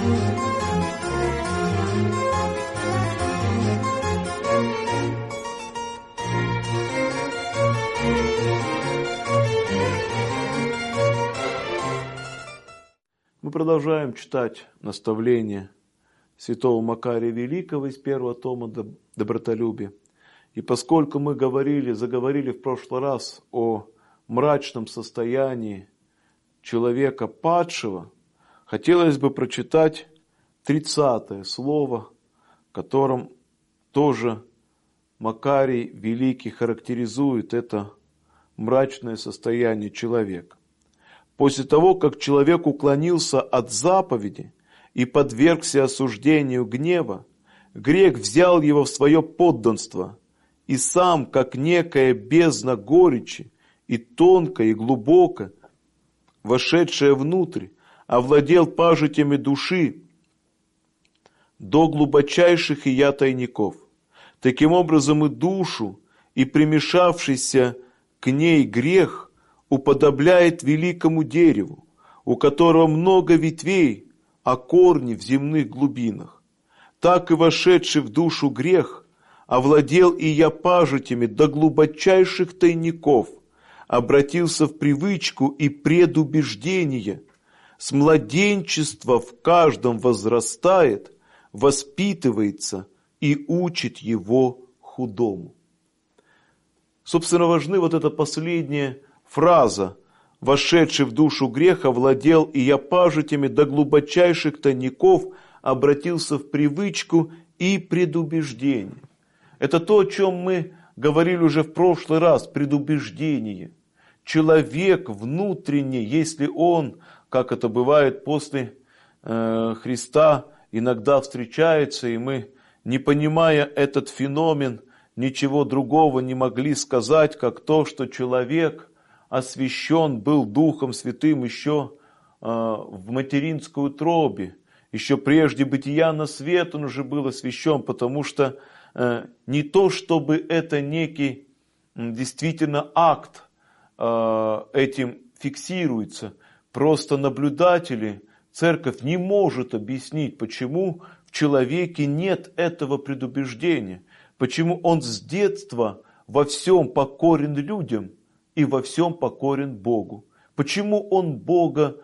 Мы продолжаем читать наставления святого Макария Великого из первого тома «Добротолюбие». И поскольку мы заговорили в прошлый раз о мрачном состоянии человека падшего, хотелось бы прочитать 30-е слово, которым тоже Макарий Великий характеризует это мрачное состояние человека. После того, как человек уклонился от заповеди и подвергся осуждению гнева, грех взял его в свое подданство и сам, как некая бездна горечи, и тонко, и глубоко, вошедшая внутрь, овладел пажитями души до глубочайших ее тайников. Таким образом и душу, и примешавшийся к ней грех уподобляет великому дереву, у которого много ветвей, а корни в земных глубинах. Так и вошедший в душу грех овладел и я пажитями до глубочайших тайников, обратился в привычку и предубеждение. С младенчества в каждом возрастает, воспитывается и учит его худому. Собственно, важны вот эта последняя фраза: «Вошедший в душу греха владел и я пажитями до глубочайших тайников, обратился в привычку и предубеждение». Это то, о чем мы говорили уже в прошлый раз, предубеждение. Человек внутренне, если он, как это бывает после Христа, иногда встречается, и мы, не понимая этот феномен, ничего другого не могли сказать, как то, что человек освящен был Духом Святым еще в материнской утробе, еще прежде бытия на свет он уже был освящен, потому что не то, чтобы это некий действительно акт этим фиксируется, просто наблюдатели, церковь не может объяснить, почему в человеке нет этого предубеждения, почему он с детства во всем покорен людям и во всем покорен Богу. Почему он Бога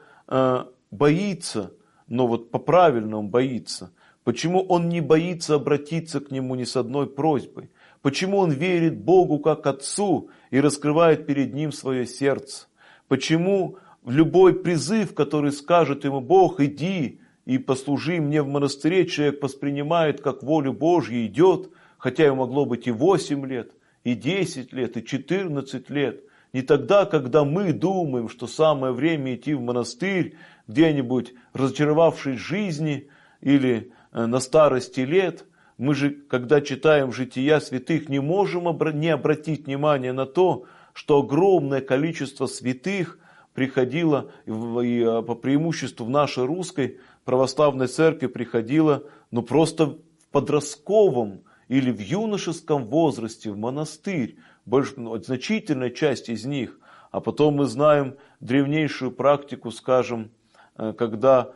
боится, но вот по-правильному боится. Почему он не боится обратиться к Нему ни с одной просьбой. Почему он верит Богу как Отцу и раскрывает перед Ним свое сердце. Почему в любой призыв, который скажет ему Бог: иди и послужи мне в монастыре, человек воспринимает как волю Божью, идет, хотя ему могло быть и 8 лет, и 10 лет, и 14 лет. Не тогда, когда мы думаем, что самое время идти в монастырь, где-нибудь разочаровавшись жизни или на старости лет. Мы же, когда читаем жития святых, не можем не обратить внимание на то, что огромное количество святых приходило, и по преимуществу в нашей русской православной церкви приходило, просто в подростковом или в юношеском возрасте в монастырь. Значительная часть из них. А потом мы знаем древнейшую практику, скажем, когда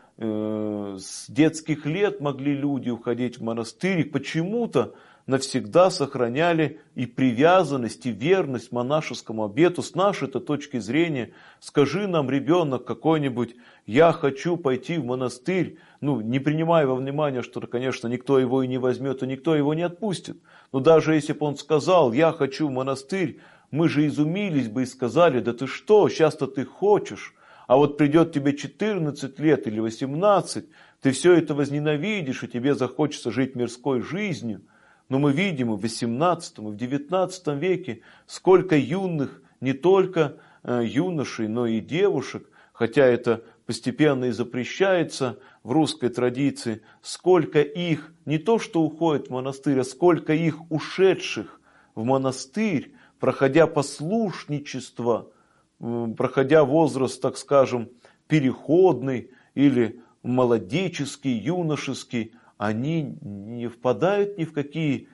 с детских лет могли люди уходить в монастырь, и почему-то навсегда сохраняли и привязанность, и верность монашескому обету. С нашей-то точки зрения, скажи нам, ребенок какой-нибудь: я хочу пойти в монастырь, не принимая во внимание, что, конечно, никто его и не возьмет, и никто его не отпустит. Но даже если бы он сказал: я хочу в монастырь, мы же изумились бы и сказали: да ты что, сейчас-то ты хочешь, а вот придет тебе 14 лет или 18, ты все это возненавидишь, и тебе захочется жить мирской жизнью. Но мы видим и в 18 и в 19 веке сколько юных, не только юношей, но и девушек, хотя это постепенно и запрещается в русской традиции, сколько их не то что уходит в монастырь, а сколько их ушедших в монастырь, проходя послушничество, проходя возраст, так скажем, переходный или молодеческий, юношеский, они не впадают ни в какие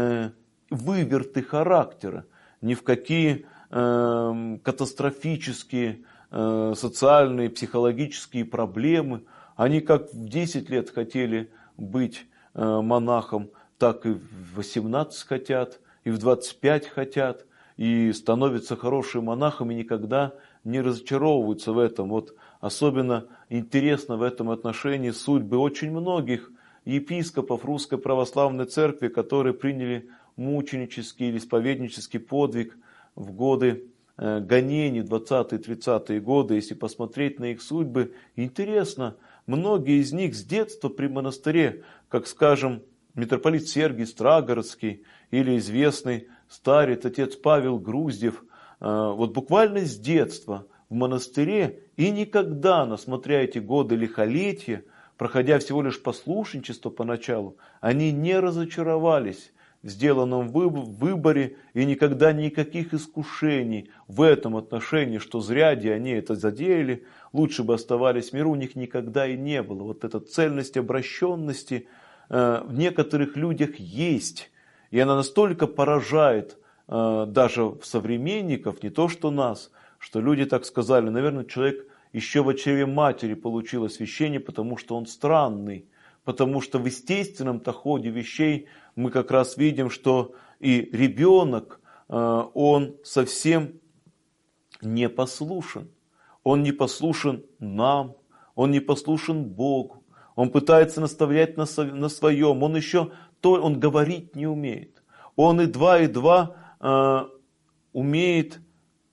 выверты характера, ни в какие катастрофические социальные, психологические проблемы. Они как в 10 лет хотели быть монахом, так и в 18 хотят, и в 25 хотят, и становятся хорошим монахом, и никогда не разочаровываются в этом. Вот особенно интересно в этом отношении судьбы очень многих епископов Русской Православной Церкви, которые приняли мученический или исповеднический подвиг в годы гонений, 20-30-е годы. Если посмотреть на их судьбы, интересно, многие из них с детства при монастыре, как, скажем, митрополит Сергий Страгородский или известный старец отец Павел Груздев, вот буквально с детства в монастыре, и никогда, несмотря эти годы лихолетия, проходя всего лишь послушничество поначалу, они не разочаровались в сделанном выборе, и никогда никаких искушений в этом отношении, что зря они это задеяли, лучше бы оставались в миру, у них никогда и не было. Вот эта цельность обращенности в некоторых людях есть, и она настолько поражает даже в современников, не то что нас, что люди так сказали, наверное, человек еще в чреве матери получил освящение, потому что он странный, потому что в естественном-то ходе вещей мы как раз видим, что и ребенок, он совсем не послушен. Он не послушен нам, он не послушен Богу. Он пытается наставлять на своем, он говорить не умеет. Он едва умеет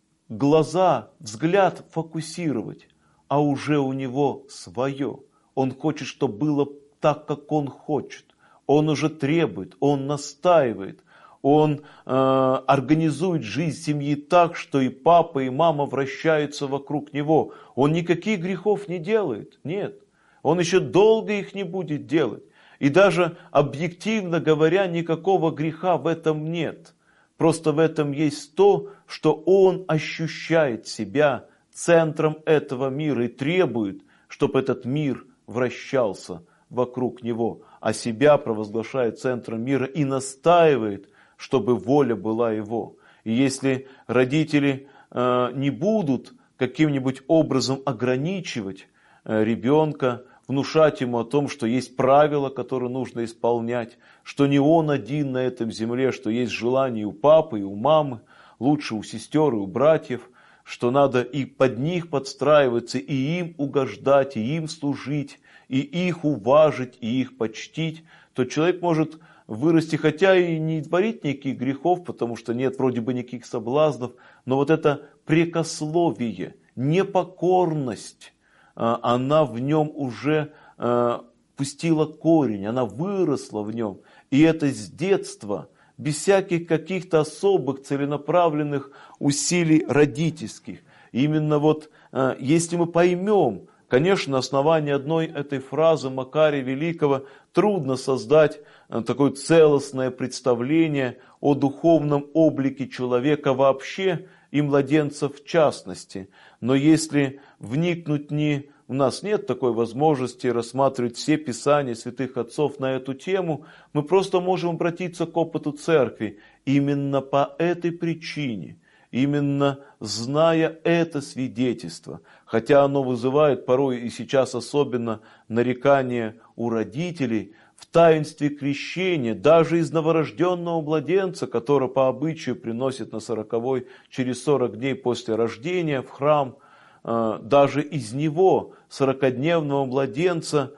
глаза, взгляд фокусировать, а уже у него свое. Он хочет, чтобы было так, как он хочет. Он уже требует, он настаивает, он организует жизнь семьи так, что и папа, и мама вращаются вокруг него. Он никаких грехов не делает, нет. Он еще долго их не будет делать. И даже объективно говоря, никакого греха в этом нет. Просто в этом есть то, что он ощущает себя центром этого мира и требует, чтобы этот мир вращался вокруг него, а себя провозглашает центром мира и настаивает, чтобы воля была его. И если родители не будут каким-нибудь образом ограничивать ребенка, внушать ему о том, что есть правила, которые нужно исполнять, что не он один на этом земле, что есть желание у папы, и у мамы, лучше у сестер и у братьев, что надо и под них подстраиваться, и им угождать, и им служить, и их уважить, и их почтить, то человек может вырасти, хотя и не творить никаких грехов, потому что нет вроде бы никаких соблазнов, но вот это прекословие, непокорность, она в нем уже пустила корень, она выросла в нем. И это с детства, без всяких каких-то особых целенаправленных усилий родительских. Именно вот если мы поймем, конечно, на основании одной этой фразы Макария Великого трудно создать такое целостное представление о духовном облике человека вообще и младенца в частности. Но если вникнуть у нас нет такой возможности рассматривать все писания святых отцов на эту тему, мы просто можем обратиться к опыту церкви. Именно по этой причине, именно зная это свидетельство, хотя оно вызывает порой и сейчас особенно нарекания у родителей, в таинстве крещения, даже из новорожденного младенца, которого по обычаю приносят на 40-й, через 40 дней после рождения в храм, даже из него, 40-дневного младенца,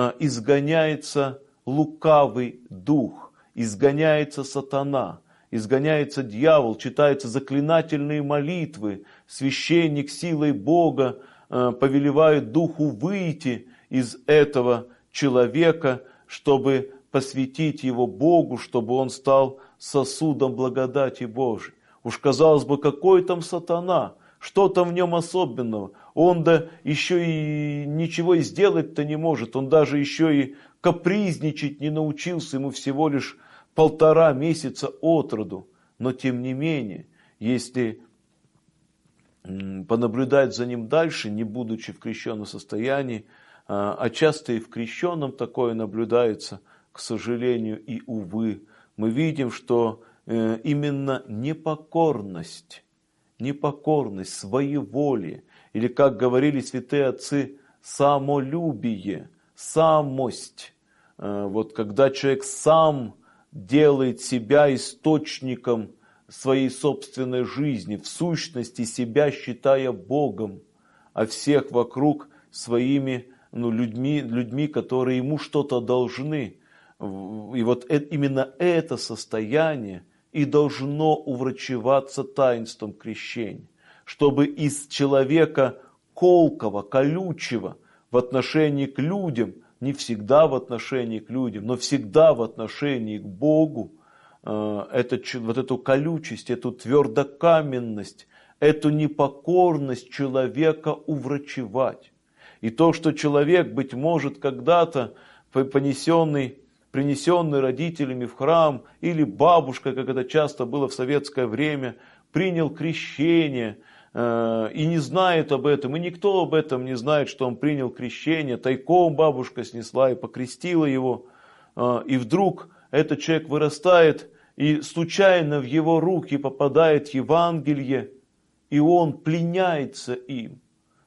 изгоняется лукавый дух, изгоняется сатана, изгоняется дьявол, читаются заклинательные молитвы, священник силой Бога повелевает духу выйти из этого человека, чтобы посвятить его Богу, чтобы он стал сосудом благодати Божией. Уж казалось бы, какой там сатана, что там в нем особенного? Он да еще и ничего и сделать-то не может, он даже еще и капризничать не научился, ему всего лишь 1,5 месяца от роду. Но тем не менее, если понаблюдать за ним дальше, не будучи в крещенном состоянии, а часто и в крещенном такое наблюдается, к сожалению и увы, мы видим, что именно непокорность, своеволие, или, как говорили святые отцы, самолюбие, самость. Вот когда человек сам делает себя источником своей собственной жизни, в сущности себя считая Богом, а всех вокруг своими людьми, которые ему что-то должны. И вот именно это состояние и должно уврачеваться таинством крещения, чтобы из человека колкого, колючего в отношении к людям, не всегда в отношении к людям, но всегда в отношении к Богу, вот эту колючесть, эту твердокаменность, эту непокорность человека уврачевать. И то, что человек, быть может, когда-то принесенный родителями в храм, или бабушкой, как это часто было в советское время, принял крещение и не знает об этом, и никто об этом не знает, что он принял крещение, тайком бабушка снесла и покрестила его, и вдруг этот человек вырастает, и случайно в его руки попадает Евангелие, и он пленяется им,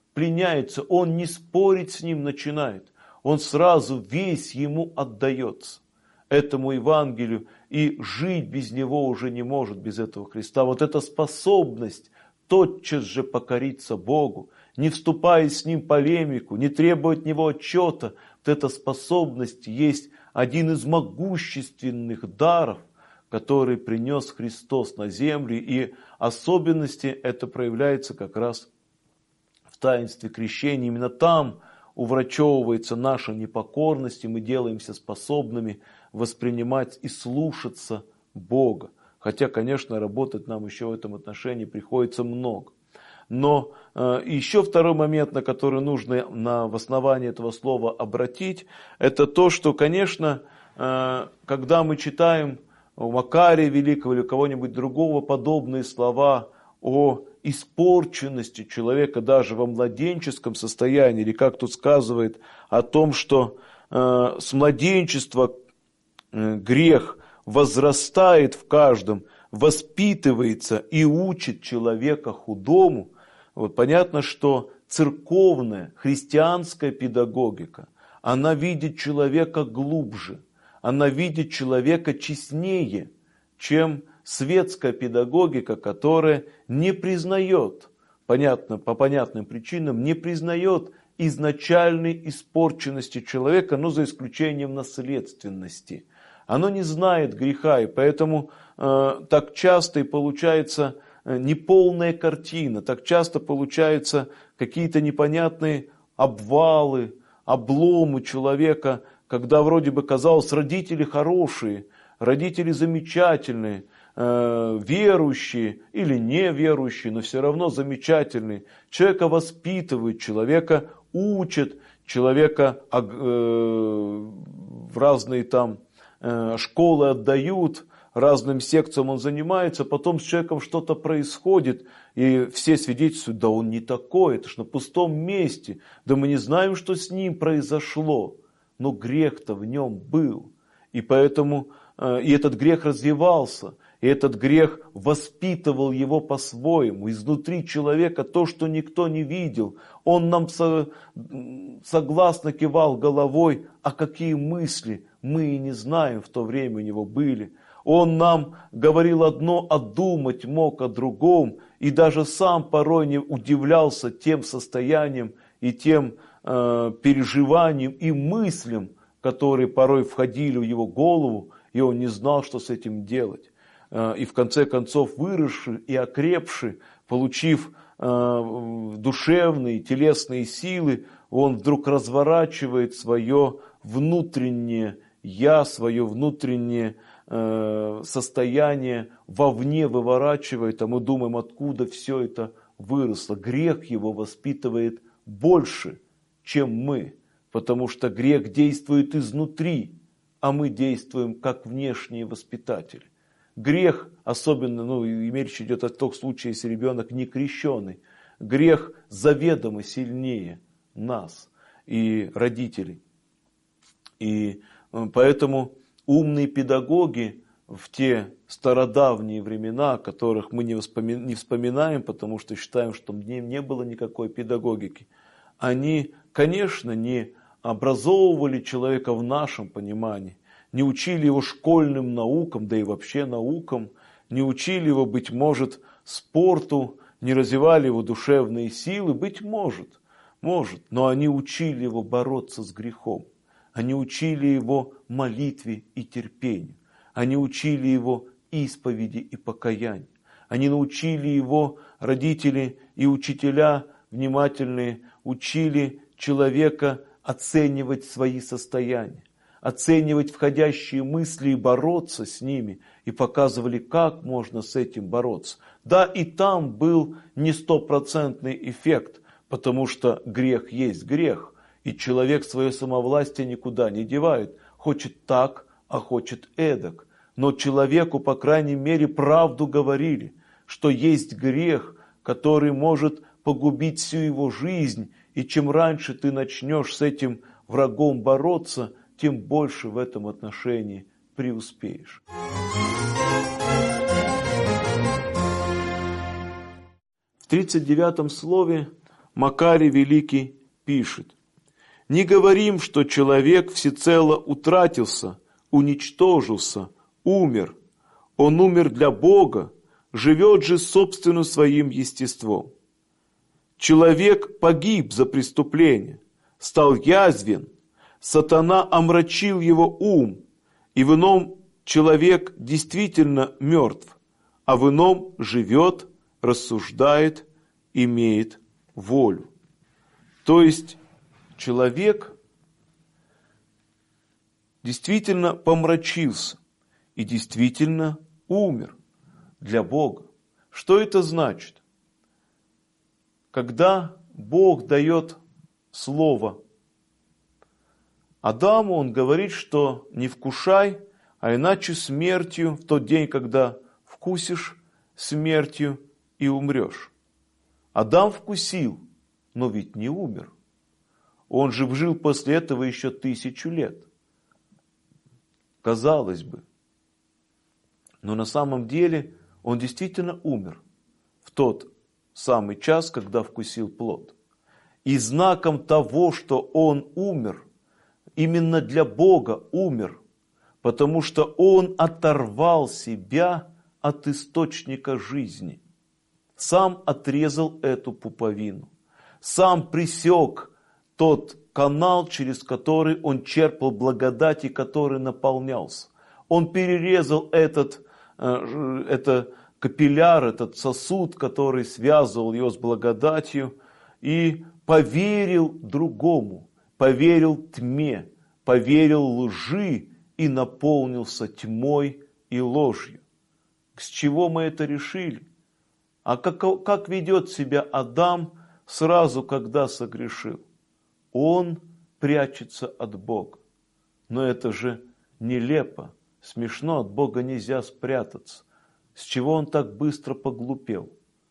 он не спорить с ним начинает, он сразу весь ему отдается, этому Евангелию, и жить без него уже не может, без этого Христа. Вот эта способность тотчас же покориться Богу, не вступая с Ним в полемику, не требуя от Него отчета, вот эта способность есть один из могущественных даров, который принес Христос на землю, и особенности это проявляется как раз в таинстве крещения. Именно там уврачевывается наша непокорность, и мы делаемся способными воспринимать и слушаться Бога. Хотя, конечно, работать нам еще в этом отношении приходится много. Но еще второй момент, на который нужно в основании этого слова обратить, это то, что, конечно, когда мы читаем у Макария Великого или у кого-нибудь другого подобные слова о испорченности человека даже во младенческом состоянии, или как тут сказывает о том, что с младенчества грех возрастает в каждом, воспитывается и учит человека худому. Вот понятно, что церковная, христианская педагогика, она видит человека глубже, она видит человека честнее, чем светская педагогика, которая не признает, по понятным причинам, не признает изначальной испорченности человека, но за исключением наследственности. Оно не знает греха, и поэтому так часто и получается неполная картина, так часто получаются какие-то непонятные обвалы, обломы человека, когда вроде бы казалось, родители хорошие, родители замечательные, верующие или неверующие, но все равно замечательные. Человека воспитывают, человека учат, человека в разные там школы отдают, разным секциям он занимается, потом с человеком что-то происходит, и все свидетельствуют, да он не такой, это ж на пустом месте, да мы не знаем, что с ним произошло, но грех-то в нем был, и поэтому и этот грех развивался, и этот грех воспитывал его по-своему, изнутри человека то, что никто не видел, он нам согласно кивал головой, а какие мысли мы и не знаем в то время у него были. Он нам говорил одно, а думать мог о другом, и даже сам порой не удивлялся тем состоянием и тем переживаниям и мыслям, которые порой входили в его голову, и он не знал, что с этим делать. И в конце концов, выросший и окрепший, получив душевные, телесные силы, он вдруг разворачивает свое внутреннее «я», свое внутреннее состояние вовне выворачивает, а мы думаем, откуда все это выросло. Грех его воспитывает больше, чем мы, потому что грех действует изнутри, а мы действуем как внешние воспитатели. Грех, особенно, речь идет о том случае, если ребенок не крещеный, грех заведомо сильнее нас и родителей. И поэтому умные педагоги в те стародавние времена, о которых мы не вспоминаем, потому что считаем, что в ней не было никакой педагогики, они конечно, не образовывали человека в нашем понимании, не учили его школьным наукам, да и вообще наукам, не учили его, быть может, спорту, не развивали его душевные силы, быть может, но они учили его бороться с грехом, они учили его молитве и терпению, они учили его исповеди и покаянию, они научили его, родители и учителя внимательные, учили человека оценивать свои состояния, оценивать входящие мысли и бороться с ними, и показывали, как можно с этим бороться. Да, и там был не стопроцентный эффект, потому что грех есть грех, и человек свое самовластие никуда не девает, хочет так, а хочет эдак. Но человеку, по крайней мере, правду говорили, что есть грех, который может погубить всю его жизнь, и чем раньше ты начнешь с этим врагом бороться, тем больше в этом отношении преуспеешь. В 39-м слове Макарий Великий пишет: «Не говорим, что человек всецело утратился, уничтожился, умер. Он умер для Бога, живет же собственным своим естеством. Человек погиб за преступление, стал язвен, сатана омрачил его ум, и в ином человек действительно мертв, а в ином живет, рассуждает, имеет волю». То есть человек действительно помрачился и действительно умер для Бога. Что это значит? Когда Бог дает слово Адаму, он говорит, что не вкушай, а иначе смертью, в тот день, когда вкусишь, смертью и умрешь. Адам вкусил, но ведь не умер. Он же жил после этого еще 1000 лет. Казалось бы. Но на самом деле он действительно умер в тот самый час, когда вкусил плод. И знаком того, что он умер, именно для Бога умер, потому что он оторвал себя от источника жизни, сам отрезал эту пуповину, сам пресек тот канал, через который он черпал благодать и который наполнялся. Он перерезал этот капилляр, этот сосуд, который связывал его с благодатью, и поверил другому, поверил тьме, поверил лжи и наполнился тьмой и ложью. С чего мы это решили? А как ведет себя Адам сразу, когда согрешил? Он прячется от Бога. Но это же нелепо, смешно, от Бога нельзя спрятаться. С чего он так быстро поглупел?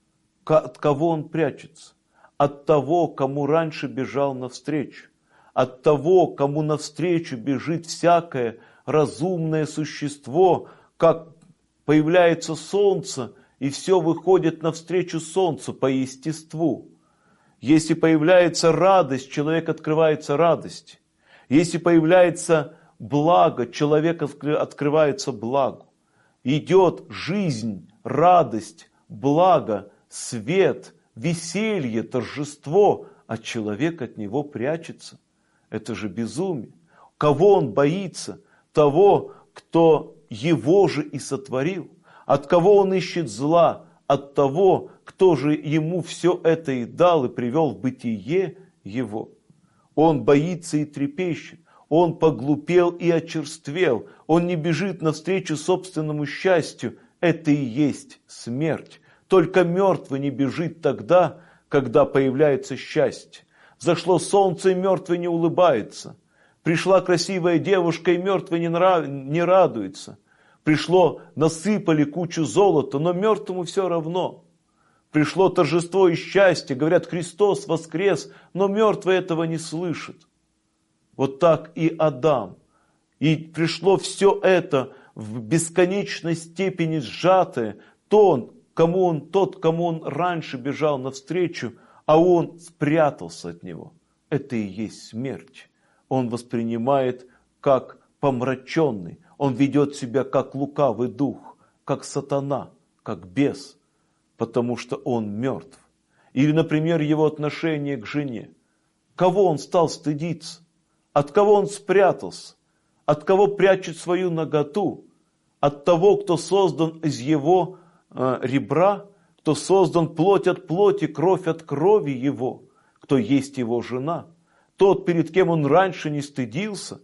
От кого он прячется? От того, кому раньше бежал навстречу. От того, кому навстречу бежит всякое разумное существо, как появляется солнце, и все выходит навстречу солнцу по естеству. Если появляется радость, человек открывается радости. Если появляется благо, человек открывается благу. Идет жизнь, радость, благо, свет, веселье, торжество, а человек от него прячется. Это же безумие. Кого он боится? Того, кто его же и сотворил. От кого он ищет зла? От того, кто же ему все это и дал, и привел в бытие его. Он боится и трепещет. Он поглупел и очерствел. Он не бежит навстречу собственному счастью. Это и есть смерть. Только мертвый не бежит тогда, когда появляется счастье. Зашло солнце, и мертвый не улыбается. Пришла красивая девушка, и мертвый не радуется. Пришло, насыпали кучу золота, но мертвому все равно. Пришло торжество и счастье, говорят, Христос воскрес, но мертвый этого не слышит. Вот так и Адам. И пришло все это в бесконечной степени сжатое. Тот, кому он раньше бежал навстречу, а он спрятался от него. это и есть смерть. Он воспринимает как помраченный, он ведет себя как лукавый дух, как сатана, как бес, потому что он мертв. Или, например, его отношение к жене. Кого он стал стыдиться? От кого он спрятался? От кого прячет свою наготу? От того, кто создан из его ребра, кто создан плоть от плоти, кровь от крови его, кто есть его жена, тот, перед кем он раньше не стыдился,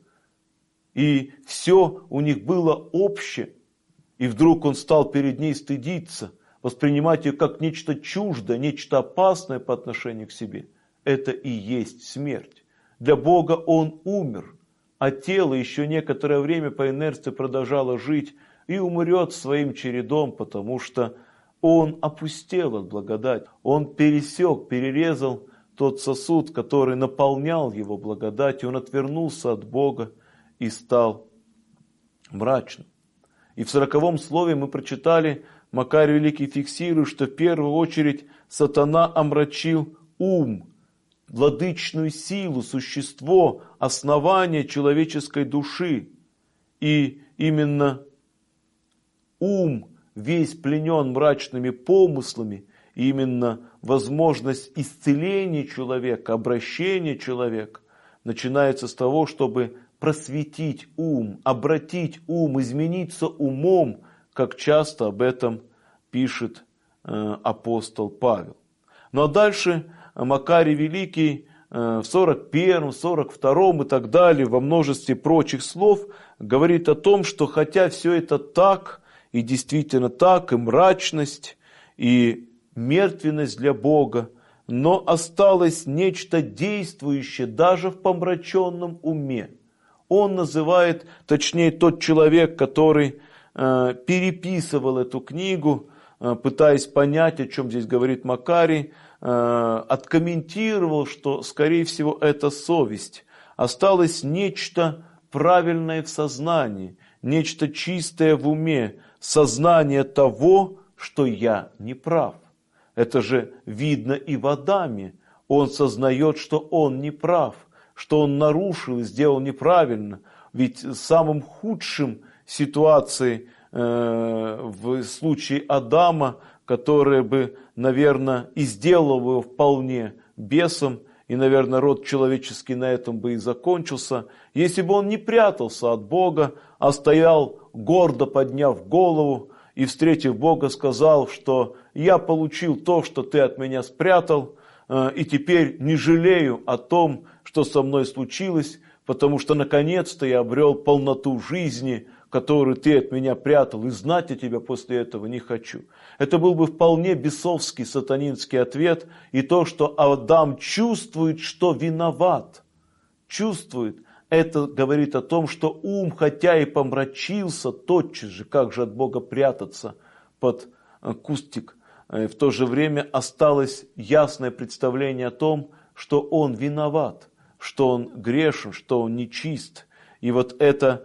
и все у них было общее, и вдруг он стал перед ней стыдиться, воспринимать ее как нечто чуждое, нечто опасное по отношению к себе. Это и есть смерть. Для Бога он умер, а тело еще некоторое время по инерции продолжало жить и умрет своим чередом, потому что он опустел от благодати. Он пересек, перерезал тот сосуд, который наполнял его благодатью. Он отвернулся от Бога и стал мрачным. И в 40 слове мы прочитали, Макарий Великий фиксирует, что в первую очередь сатана омрачил ум, владычную силу, существо, основание человеческой души. И именно ум весь пленен мрачными помыслами, и именно возможность исцеления человека, обращения человека начинается с того, чтобы просветить ум, обратить ум, измениться умом, как часто об этом пишет апостол Павел. Ну а дальше Макарий Великий в 41, 42 и так далее, во множестве прочих слов, говорит о том, что хотя все это так, и действительно так, и мрачность, и мертвенность для Бога, но осталось нечто действующее даже в помраченном уме. Он называет, точнее тот человек, который переписывал эту книгу, пытаясь понять, о чем здесь говорит Макарий, откомментировал, что, скорее всего, это совесть. Осталось нечто правильное в сознании, нечто чистое в уме, сознание того, что я не прав. Это же видно и в Адаме. Он сознает, что он не прав, что он нарушил и сделал неправильно. Ведь самым худшим ситуацией в случае Адама, которая бы, наверное, и сделала его вполне бесом, и, наверное, род человеческий на этом бы и закончился, если бы он не прятался от Бога, а стоял гордо подняв голову и, встретив Бога, сказал, что я получил то, что ты от меня спрятал, и теперь не жалею о том, что со мной случилось, потому что наконец-то я обрел полноту жизни, которую ты от меня прятал, и знать о тебе после этого не хочу. Это был бы вполне бесовский сатанинский ответ, и то, что Адам чувствует, что виноват, чувствует, это говорит о том, что ум, хотя и помрачился тотчас же, как же от Бога прятаться под кустик, в то же время осталось ясное представление о том, что он виноват, что он грешен, что он нечист. И вот это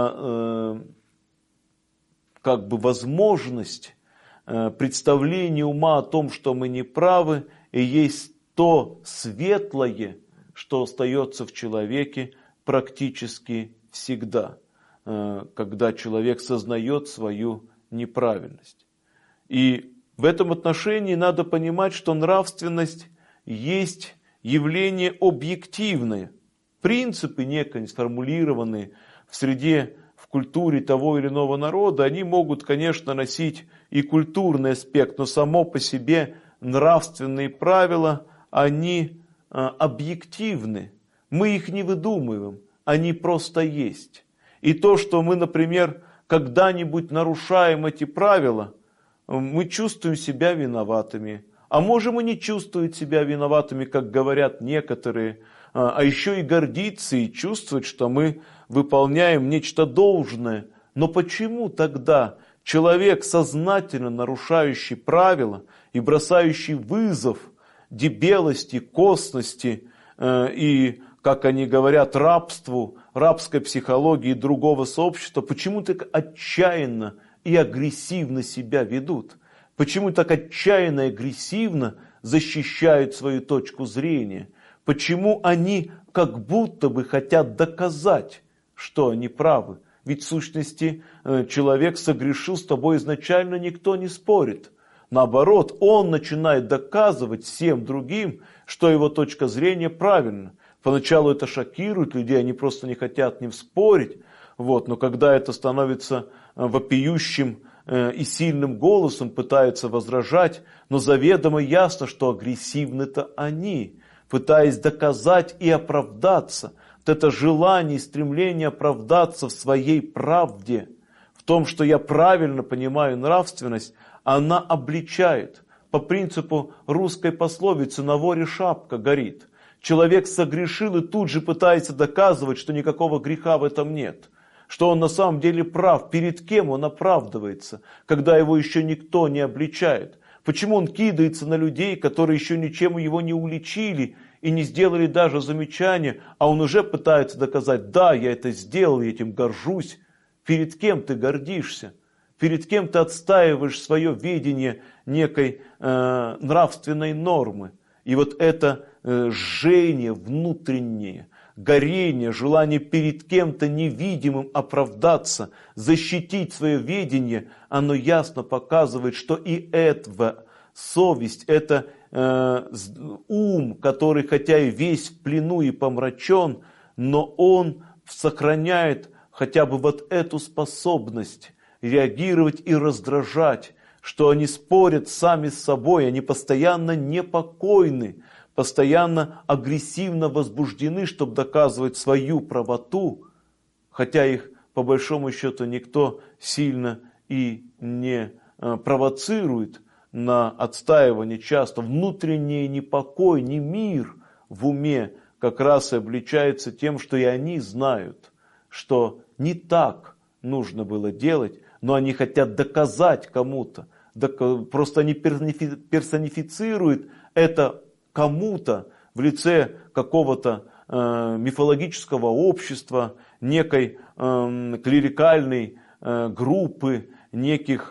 как бы возможность представления ума о том, что мы не правы, и есть то светлое, что остается в человеке практически всегда, когда человек сознает свою неправильность. И в этом отношении надо понимать, что нравственность есть явление объективное. Принципы некие сформулированные в среде, в культуре того или иного народа, они могут, конечно, носить и культурный аспект, но само по себе нравственные правила, они объективны. Мы их не выдумываем, они просто есть. И то, что мы, например, когда-нибудь нарушаем эти правила, мы чувствуем себя виноватыми. А можем и не чувствовать себя виноватыми, как говорят некоторые, а еще и гордиться и чувствовать, что мы выполняем нечто должное. Но почему тогда человек, сознательно нарушающий правила и бросающий вызов дебелости, косности и, как они говорят, рабству, рабской психологии другого сообщества, почему так отчаянно и агрессивно себя ведут? Почему так отчаянно и агрессивно защищают свою точку зрения? Почему они как будто бы хотят доказать, что они правы? Ведь в сущности человек согрешил, с тобой изначально никто не спорит. Наоборот, он начинает доказывать всем другим, что его точка зрения правильна. Поначалу это шокирует людей, они просто не хотят с ним спорить. Но когда это становится вопиющим и сильным голосом, пытаются возражать, но заведомо ясно, что агрессивны-то они, пытаясь доказать и оправдаться. Это желание и стремление оправдаться в своей правде, в том, что я правильно понимаю нравственность, она обличает. По принципу русской пословицы «на воре шапка горит». Человек согрешил и тут же пытается доказывать, что никакого греха в этом нет. Что он на самом деле прав, перед кем он оправдывается, когда его еще никто не обличает. Почему он кидается на людей, которые еще ничем его не уличили и не сделали даже замечания, а он уже пытается доказать: да, я это сделал, я этим горжусь. Перед кем ты гордишься? Перед кем ты отстаиваешь свое видение некой нравственной нормы? И это жжение внутреннее, горение, желание перед кем-то невидимым оправдаться, защитить свое видение, оно ясно показывает, что и это совесть, это ум, который хотя и весь в плену и помрачен, но он сохраняет хотя бы эту способность реагировать и раздражать, что они спорят сами с собой, они постоянно непокойны, постоянно агрессивно возбуждены, чтобы доказывать свою правоту, хотя их по большому счету никто сильно и не провоцирует на отстаивание часто. Внутренний непокой, не мир в уме как раз и обличается тем, что и они знают, что не так нужно было делать, но они хотят доказать кому-то. Просто они персонифицируют это кому-то в лице какого-то мифологического общества, некой клерикальной группы, неких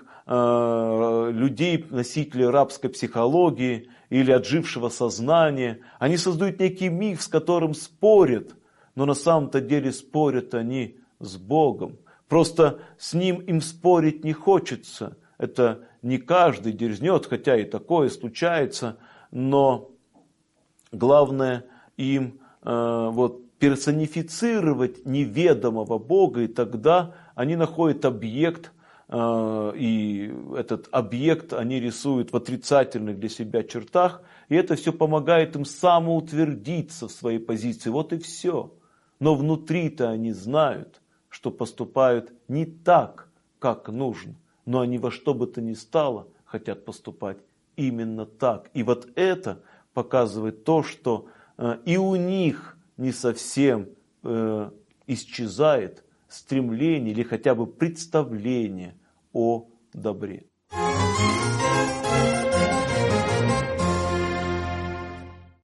людей, носителей рабской психологии или отжившего сознания. Они создают некий миф, с которым спорят, но на самом-то деле спорят они с Богом. Просто с ним им спорить не хочется. Это не каждый дерзнет, хотя и такое случается, но главное им персонифицировать неведомого Бога, и тогда они находят объект, и этот объект они рисуют в отрицательных для себя чертах, и это все помогает им самоутвердиться в своей позиции. Вот и все. Но внутри-то они знают, что поступают не так, как нужно, но они во что бы то ни стало хотят поступать именно так. И это показывает то, что и у них не совсем исчезает стремление или хотя бы представление о добре.